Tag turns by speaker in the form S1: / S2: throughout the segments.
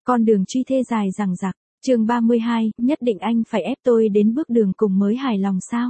S1: Con đường truy thê dài dằng dặc. Chương 32, nhất định anh phải ép tôi đến bước đường cùng mới hài lòng sao?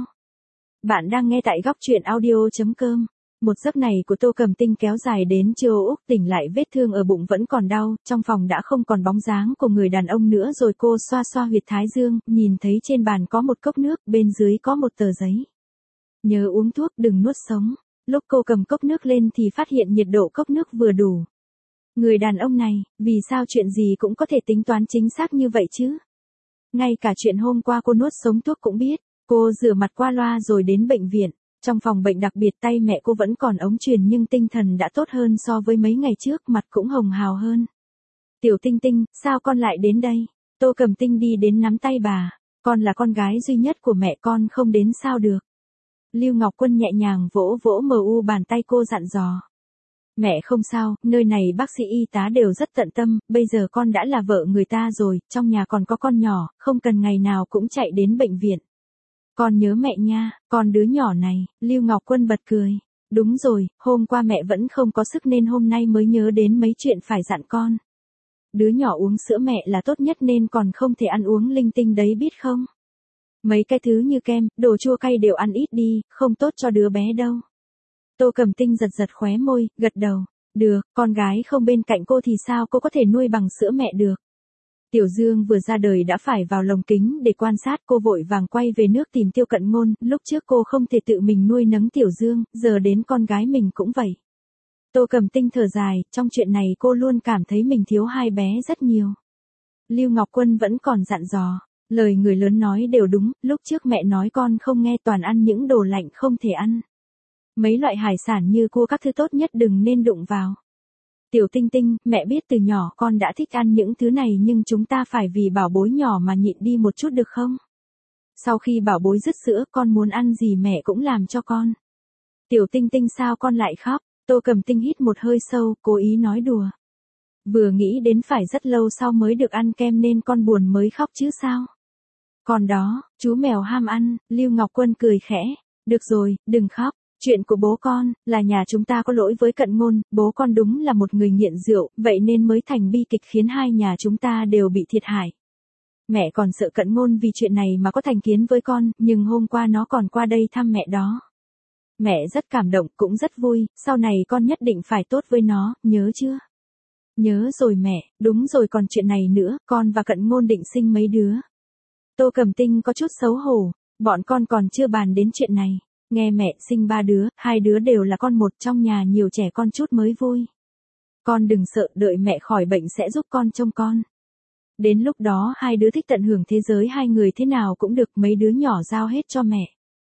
S1: Bạn đang nghe tại góc truyện audio.com. Một giấc này của Tô Cầm Tinh kéo dài đến trưa. Úc tỉnh lại, vết thương ở bụng vẫn còn đau, trong phòng đã không còn bóng dáng của người đàn ông nữa rồi. Cô xoa xoa huyệt thái dương, nhìn thấy trên bàn có một cốc nước, bên dưới có một tờ giấy. Nhớ uống thuốc, đừng nuốt sống. Lúc cô cầm cốc nước lên thì phát hiện nhiệt độ cốc nước vừa đủ. Người đàn ông này, vì sao chuyện gì cũng có thể tính toán chính xác như vậy chứ? Ngay cả chuyện hôm qua cô nuốt sống thuốc cũng biết. Cô rửa mặt qua loa rồi đến bệnh viện. Trong phòng bệnh đặc biệt tay mẹ cô vẫn còn ống truyền nhưng tinh thần đã tốt hơn so với mấy ngày trước, mặt cũng hồng hào hơn. Tiểu Tinh Tinh, sao con lại đến đây? Tô Cầm Tinh đi đến nắm tay bà. Con là con gái duy nhất của mẹ, con không đến sao được. Lưu Ngọc Quân nhẹ nhàng vỗ vỗ bàn tay cô, dặn dò. Mẹ không sao, nơi này bác sĩ y tá đều rất tận tâm, bây giờ con đã là vợ người ta rồi, trong nhà còn có con nhỏ, không cần ngày nào cũng chạy đến bệnh viện. Con nhớ mẹ nha, con đứa nhỏ này. Lưu Ngọc Quân bật cười. Đúng rồi, hôm qua mẹ vẫn không có sức nên hôm nay mới nhớ đến mấy chuyện phải dặn con. Đứa nhỏ uống sữa mẹ là tốt nhất nên còn không thể ăn uống linh tinh đấy biết không? Mấy cái thứ như kem, đồ chua cay đều ăn ít đi, không tốt cho đứa bé đâu. Tô Cầm Tinh giật giật khóe môi, gật đầu. Được, con gái không bên cạnh cô thì sao cô có thể nuôi bằng sữa mẹ được. Tiểu Dương vừa ra đời đã phải vào lồng kính để quan sát, cô vội vàng quay về nước tìm Tiêu Cận Ngôn, lúc trước cô không thể tự mình nuôi nấng Tiểu Dương, giờ đến con gái mình cũng vậy. Tô Cầm Tinh thở dài, trong chuyện này cô luôn cảm thấy mình thiếu hai bé rất nhiều. Lưu Ngọc Quân vẫn còn dặn dò, lời người lớn nói đều đúng, lúc trước mẹ nói con không nghe, toàn ăn những đồ lạnh không thể ăn. Mấy loại hải sản như cua các thứ tốt nhất đừng nên đụng vào. Tiểu Tinh Tinh, mẹ biết từ nhỏ con đã thích ăn những thứ này nhưng chúng ta phải vì bảo bối nhỏ mà nhịn đi một chút được không? Sau khi bảo bối dứt sữa, con muốn ăn gì mẹ cũng làm cho con. Tiểu Tinh Tinh sao con lại khóc? Tô Cầm Tinh hít một hơi sâu, cố ý nói đùa. Vừa nghĩ đến phải rất lâu sau mới được ăn kem nên con buồn mới khóc chứ sao? Còn đó, chú mèo ham ăn. Lưu Ngọc Quân cười khẽ. Được rồi, đừng khóc. Chuyện của bố con, là nhà chúng ta có lỗi với Cận Ngôn, bố con đúng là một người nghiện rượu, vậy nên mới thành bi kịch khiến hai nhà chúng ta đều bị thiệt hại. Mẹ còn sợ Cận Ngôn vì chuyện này mà có thành kiến với con, nhưng hôm qua nó còn qua đây thăm mẹ đó. Mẹ rất cảm động, cũng rất vui, sau này con nhất định phải tốt với nó, nhớ chưa? Nhớ rồi mẹ, đúng rồi còn chuyện này nữa, con và Cận Ngôn định sinh mấy đứa. Tô Cầm Tinh có chút xấu hổ, bọn con còn chưa bàn đến chuyện này. Nghe mẹ sinh 3 đứa, 2 đứa đều là con một, trong nhà nhiều trẻ con chút mới vui. Con đừng sợ, đợi mẹ khỏi bệnh sẽ giúp con trông con. Đến lúc đó 2 đứa thích tận hưởng thế giới hai người thế nào cũng được, mấy đứa nhỏ giao hết cho mẹ.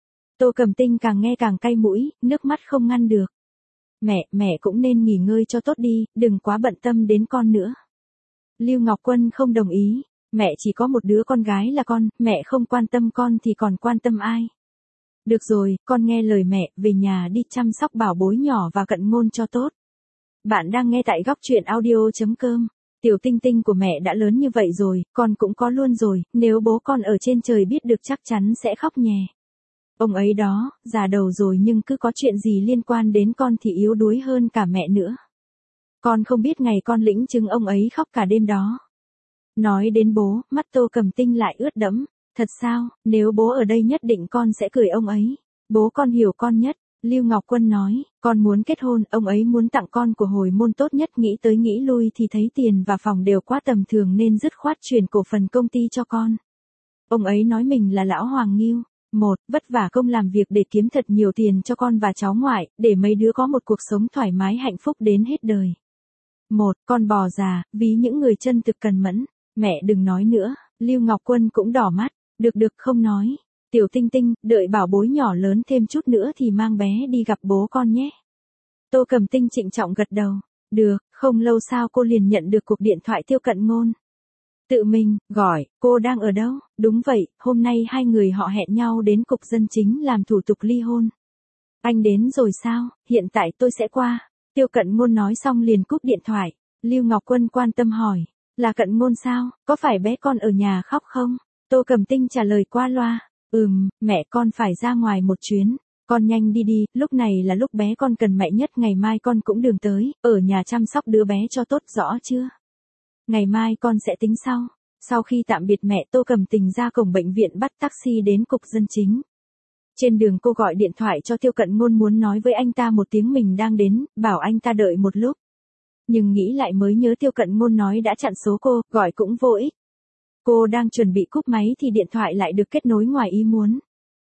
S1: Tô Cầm Tinh càng nghe càng cay mũi, nước mắt không ngăn được. Mẹ cũng nên nghỉ ngơi cho tốt đi, đừng quá bận tâm đến con nữa. Lưu Ngọc Quân không đồng ý, mẹ chỉ có một đứa con gái là con, mẹ không quan tâm con thì còn quan tâm ai. Được rồi, con nghe lời mẹ, về nhà đi chăm sóc bảo bối nhỏ và Cận Ngôn cho tốt. Bạn đang nghe tại góc truyện audio.com. Tiểu Tinh Tinh của mẹ đã lớn như vậy rồi, con cũng có luôn rồi, nếu bố con ở trên trời biết được chắc chắn sẽ khóc nhè. Ông ấy đó, già đầu rồi nhưng cứ có chuyện gì liên quan đến con thì yếu đuối hơn cả mẹ nữa. Con không biết ngày con lĩnh chứng ông ấy khóc cả đêm đó. Nói đến bố, mắt Tô Cầm Tinh lại ướt đẫm. Thật sao, nếu bố ở đây nhất định con sẽ cười ông ấy. Bố con hiểu con nhất. Lưu Ngọc Quân nói, con muốn kết hôn, ông ấy muốn tặng con của hồi môn tốt nhất, nghĩ tới nghĩ lui thì thấy tiền và phòng đều quá tầm thường nên dứt khoát chuyển cổ phần công ty cho con. Ông ấy nói mình là lão Hoàng Ngưu. Vất vả công làm việc để kiếm thật nhiều tiền cho con và cháu ngoại, để mấy đứa có một cuộc sống thoải mái hạnh phúc đến hết đời. Con bò già, ví những người chân thực cần mẫn. Mẹ đừng nói nữa, Lưu Ngọc Quân cũng đỏ mắt. Được không nói. Tiểu Tinh Tinh, đợi bảo bối nhỏ lớn thêm chút nữa thì mang bé đi gặp bố con nhé. Tô Cầm Tinh trịnh trọng gật đầu. Được, không lâu sau cô liền nhận được cuộc điện thoại Tiêu Cận Ngôn. Tự mình, gọi, cô đang ở đâu? Đúng vậy, hôm nay hai người họ hẹn nhau đến cục dân chính làm thủ tục ly hôn. Anh đến rồi sao? Hiện tại tôi sẽ qua. Tiêu Cận Ngôn nói xong liền cúp điện thoại. Lưu Ngọc Quân quan tâm hỏi. Là Cận Ngôn sao? Có phải bé con ở nhà khóc không? Tô Cầm Tinh trả lời qua loa. Mẹ con phải ra ngoài một chuyến. Con nhanh đi, lúc này là lúc bé con cần mẹ nhất, ngày mai con cũng đường tới, ở nhà chăm sóc đứa bé cho tốt, rõ chưa? ngày mai con sẽ tính sau. Sau khi tạm biệt mẹ, Tô Cầm Tình ra cổng bệnh viện bắt taxi đến cục dân chính. Trên đường cô gọi điện thoại cho Tiêu Cận Ngôn muốn nói với anh ta một tiếng mình đang đến, bảo anh ta đợi một lúc. Nhưng nghĩ lại mới nhớ Tiêu Cận Ngôn nói đã chặn số cô, gọi cũng vô ích. Cô đang chuẩn bị cúp máy thì điện thoại lại được kết nối ngoài ý muốn.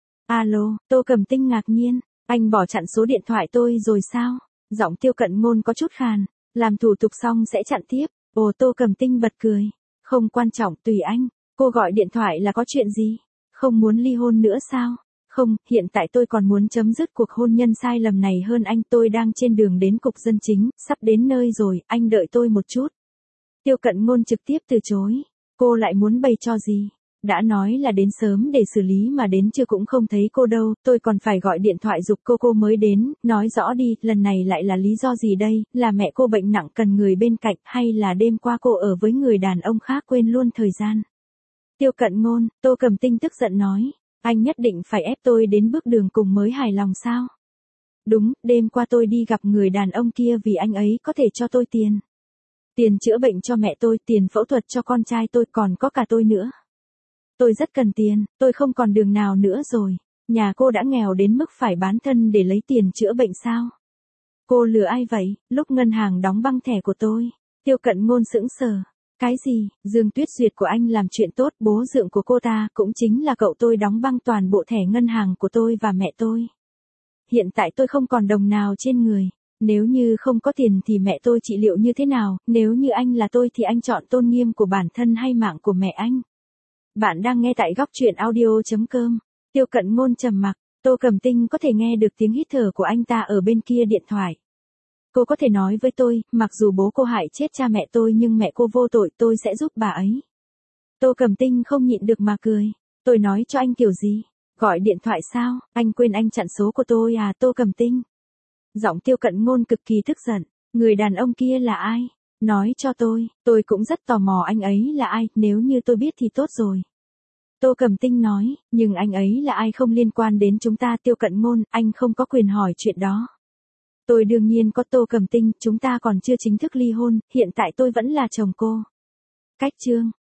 S1: Alo, Tô Cầm Tinh ngạc nhiên, anh bỏ chặn số điện thoại tôi rồi sao? Giọng Tiêu Cận Ngôn có chút khàn, làm thủ tục xong sẽ chặn tiếp. Ồ, Tô Cầm Tinh bật cười. Không quan trọng, tùy anh. Cô gọi điện thoại là có chuyện gì? Không muốn ly hôn nữa sao? Không, hiện tại tôi còn muốn chấm dứt cuộc hôn nhân sai lầm này hơn anh. Tôi đang trên đường đến cục dân chính, sắp đến nơi rồi, anh đợi tôi một chút. Tiêu Cận Ngôn trực tiếp từ chối. Cô lại muốn bày trò gì? Đã nói là đến sớm để xử lý mà đến trưa cũng không thấy cô đâu, tôi còn phải gọi điện thoại giục cô mới đến, nói rõ đi, lần này lại là lý do gì đây, là mẹ cô bệnh nặng cần người bên cạnh, hay là đêm qua cô ở với người đàn ông khác quên luôn thời gian. Tiêu Cận Ngôn, Tô Cầm Tinh tức giận nói, anh nhất định phải ép tôi đến bước đường cùng mới hài lòng sao? Đúng, đêm qua tôi đi gặp người đàn ông kia vì anh ấy có thể cho tôi tiền. Tiền chữa bệnh cho mẹ tôi, tiền phẫu thuật cho con trai tôi, còn có cả tôi nữa. Tôi rất cần tiền, tôi không còn đường nào nữa rồi. Nhà cô đã nghèo đến mức phải bán thân để lấy tiền chữa bệnh sao? Cô lừa ai vậy? Lúc ngân hàng đóng băng thẻ của tôi. Tiêu Cận Ngôn sững sờ. Cái gì? Dương Tuyết Duyệt của anh làm chuyện tốt, bố dượng của cô ta cũng chính là cậu tôi đóng băng toàn bộ thẻ ngân hàng của tôi và mẹ tôi. Hiện tại tôi không còn đồng nào trên người. Nếu như không có tiền thì mẹ tôi trị liệu như thế nào? Nếu như anh là tôi thì anh chọn tôn nghiêm của bản thân hay mạng của mẹ anh? Bạn đang nghe tại góc truyện audio.com. Tiêu Cận Ngôn trầm mặc, Tô Cầm Tinh có thể nghe được tiếng hít thở của anh ta ở bên kia điện thoại. Cô có thể nói với tôi, mặc dù bố cô hại chết cha mẹ tôi nhưng mẹ cô vô tội, tôi sẽ giúp bà ấy. Tô Cầm Tinh không nhịn được mà cười. Tôi nói cho anh kiểu gì? Gọi điện thoại sao? Anh quên anh chặn số của tôi à, Tô Cầm Tinh? Giọng Tiêu Cận Ngôn cực kỳ tức giận. Người đàn ông kia là ai? Nói cho tôi cũng rất tò mò anh ấy là ai, nếu như tôi biết thì tốt rồi. Tô Cầm Tinh nói, nhưng anh ấy là ai không liên quan đến chúng ta. Tiêu Cận Ngôn, anh không có quyền hỏi chuyện đó. Tôi đương nhiên có. Tô Cầm Tinh, chúng ta còn chưa chính thức ly hôn, hiện tại tôi vẫn là chồng cô. Cách chương.